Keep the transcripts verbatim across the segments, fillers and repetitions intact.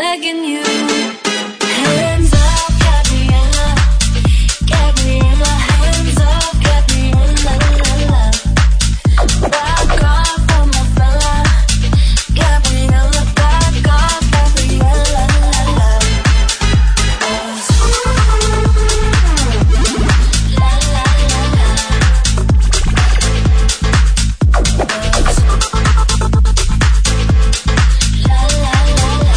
begging you. Hands up, Gabriella, Gabriella, hands up, Gabriella, la la. Back off from my fella, Gabriella, back off, Gabriella, la la. La la la la. La la la la.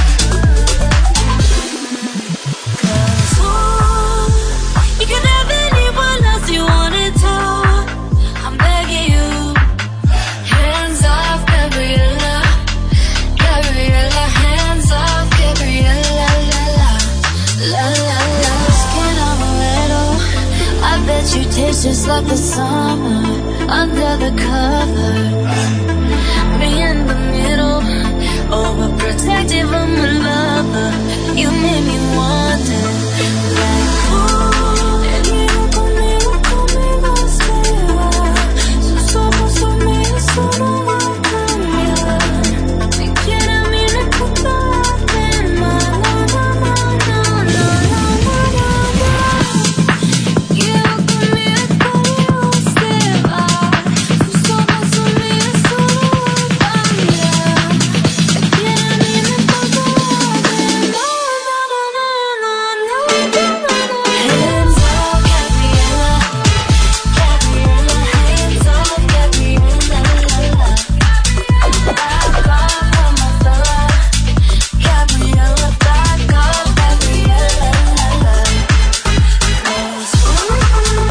Cause ooh, you can have anyone else you wanted to. I'm begging you. Hands off, Gabriella, Gabriella, hands off, Gabriella, la la, la la la. Skin amaretto, I bet you taste just like the summer under the covers. Me in the middle, overprotective, I'm a lover. You made me wonder, like, ooh, venido conmigo, conmigo se va. Sus ojos son míos, eso no va a cambiar. Si quiere a mí recordarte más, no, no, no, no, no, no, no, no. Venido conmigo, conmigo se va. Sus ojos son míos, eso no va a cambiar. Si quiere a mí recordarte, no, no, no, no, no, no, no, no. Hands up, Gabriella, Gabriella, hands up, Gabriella, la la. Back off from my fella, Gabriella, back off, Gabriella, la la. Cause ooh, la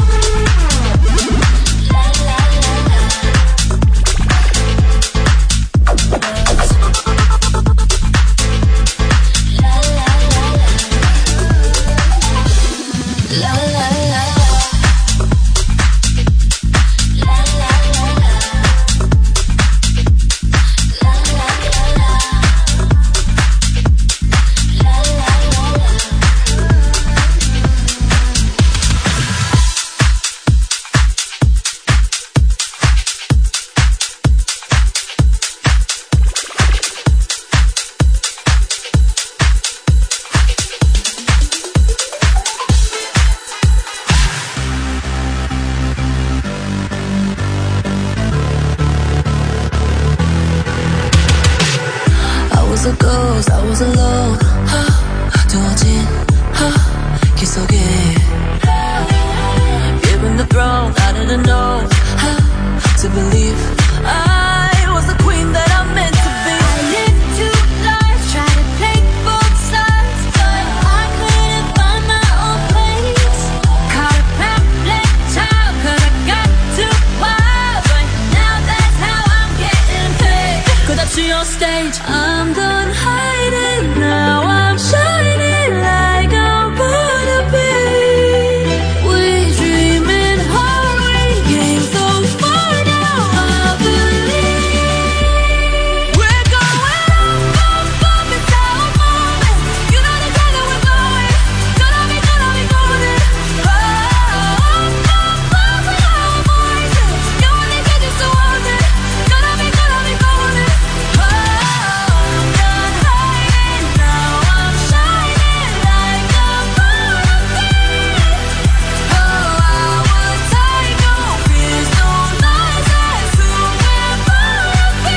la la la. Cause ooh, la la la la. La la la la. La la la la. La la la la. La la la la. I was a ghost, I was alone. 두어진 길 속에 given the throne, I didn't know how to believe I was the queen that I'm meant to be. I lived two lives, tried to take both sides, but I couldn't find my own place. Caught a pamphlet child, 'cause I got too wild, but now that's how I'm getting paid. Cause up to your stage, I'm done hiding, now I'm shining like I'm born to be. We dreaming hard, we came so far, now I believe. We're going up, up, up, it's our moment. You know the time that we're going. Gonna be, gonna be golden. Oh, up, up, up, with our voices. You only get just so haunted. Gonna be, gonna be golden. Oh, I'm done hiding, now I'm shining like I'm born to be. Oh, our tiger fears no lies, that's who we're born to be.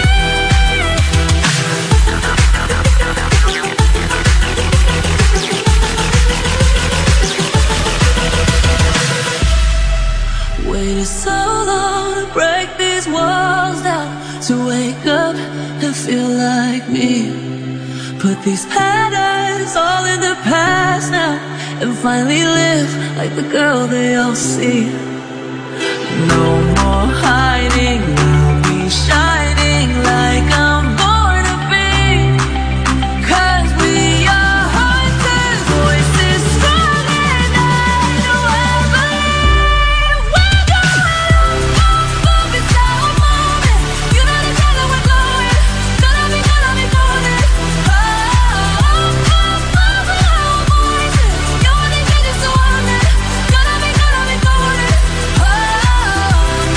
Waited so long to break these walls down, to wake up and feel like me. Put these patterns all in the past now, and finally live like the girl they all see. No more hiding, I'll be shining like I'm born to be. 'Cause we are hunters, voices strong and I know I believe. We're going up, up, it's our moment. You know the time that we're going. Gonna be, gonna be golden. Oh, up, up, up, with our voices. You only get just so haunted. Gonna be, gonna be golden. Oh, I'm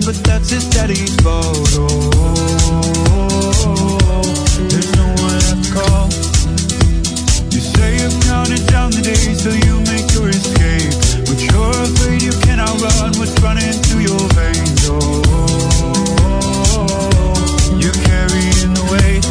but that's his daddy's photo. There's no one left to call. You say you've counted down the days till you make your escape, but you're afraid you cannot run what's running through your veins. Oh, you're carrying the weight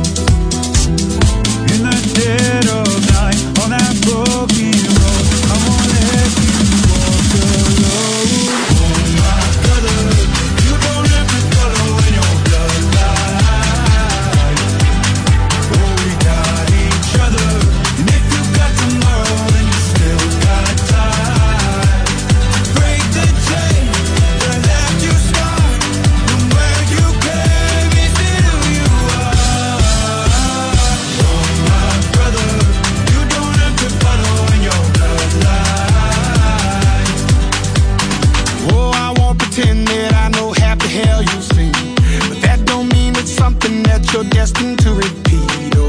in the dead of night on that broken road. I won't let you walk alone. Oh my brother, you don't have to follow in your bloodline. Oh, we got each other, and if you got tomorrow, then you still got time. Break the chain that left you scarred, from where you came is who you are. Oh my brother, you don't have to follow in your bloodline. Oh, I won't pretend that I know half the hell you've seen, but that don't mean it's something that you're destined to repeat. Oh,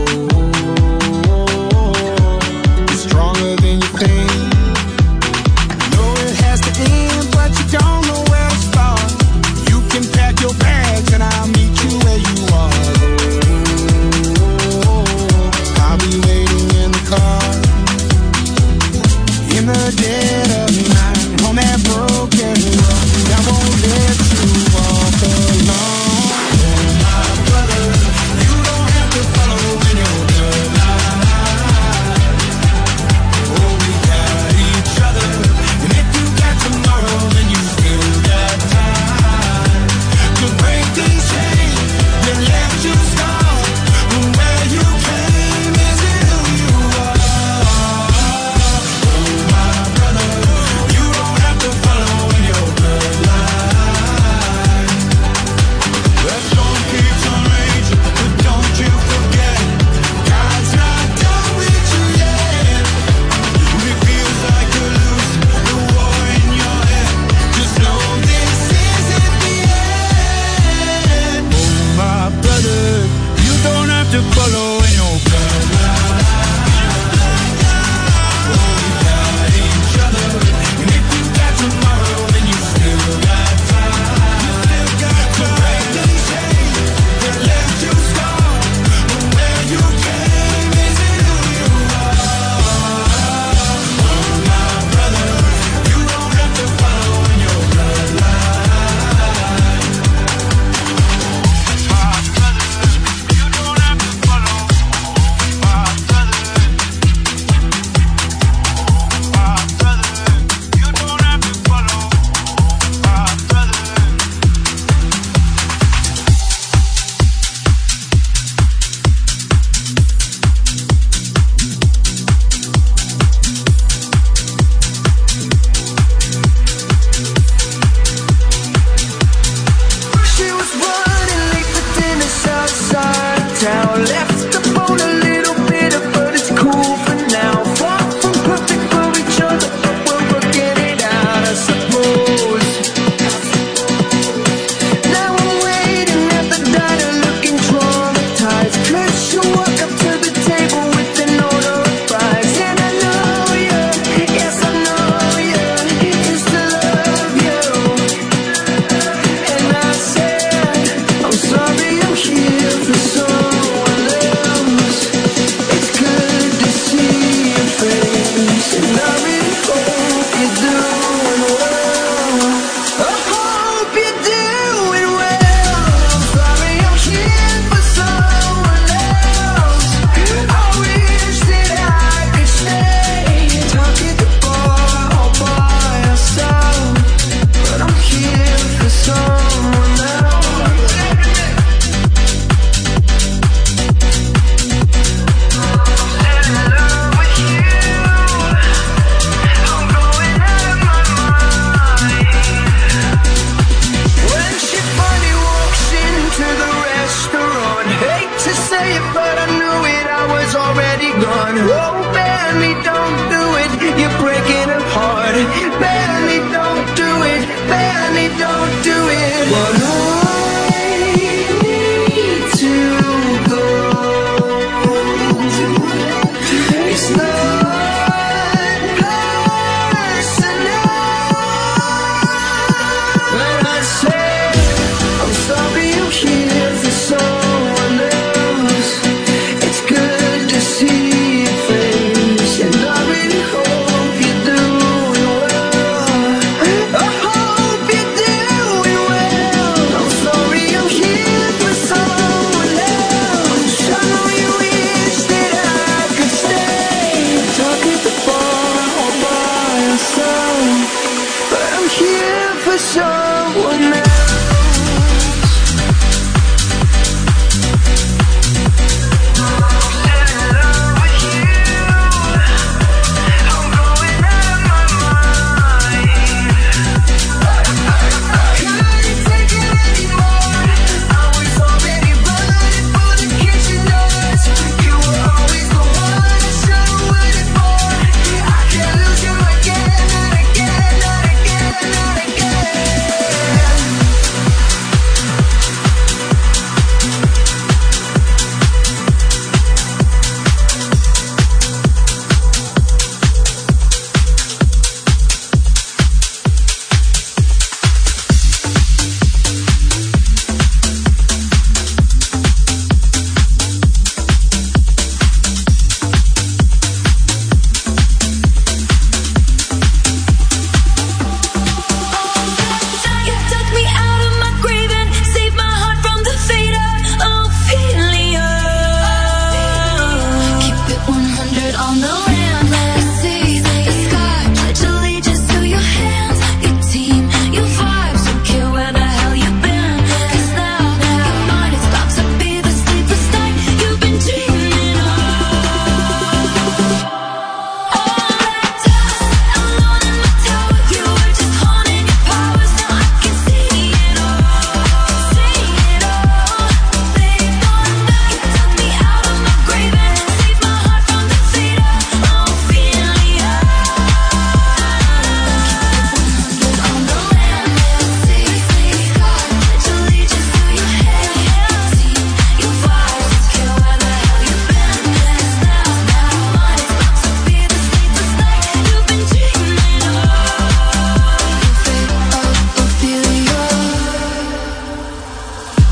it's stronger than you think. You know it has to end, but you don't know where to start. You can pack your bags and I'll meet you where you are. Oh, I'll be waiting in the car in the dead of night on that broken road. I won't let you walk alone. Oh my brother, you don't have to follow in your bloodline. Oh, we got each other, and if you got tomorrow, then you still got time to break these chains that left you scarred. From where you came is who you are. Oh my brother, you don't have to follow in your bloodline. That storm keeps on raging, but don't you forget, God's not done with you yet. When it feels like you're losing the war in your head, just know this isn't the end. Oh my brother, you don't have to follow in your bloodline. Oh, we got each other, and if you got tomorrow, then you still got time. You still got time to break these chains that left you scarred. From where you came is who you are. Oh my brother, you don't have to follow in your bloodline. My brother, you don't have to follow. My brother, my brother, you don't have to follow. My brother. She was running late for dinner outside town. Left the phone a little bitter, but it's cool for now. Far from perfect for each other, but we're working it out, I suppose. Now I'm waiting at the diner, looking traumatized. Cause you walk up to the table with an order of fries, and I know you, yes I know you, used to love you. And I said, I'm sorry, I'm here for someone else. It's good to see your face, and I really hope you're doing well. I hope you're doing well. I'm sorry, I'm here for someone else. I wish that I could stay, talk at the bar all by ourselves, but I'm here for someone else. I'm in love with you. I'm going out of my mind. When she finally walks into the restaurant, hate to say it, but I knew it, I was already gone. Oh, barely don't do it, you're breaking her heart. Barely don't do it, barely don't do it. But I need to go. It's not personal, but I say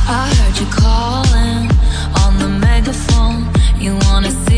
I heard you calling on the megaphone. You wanna see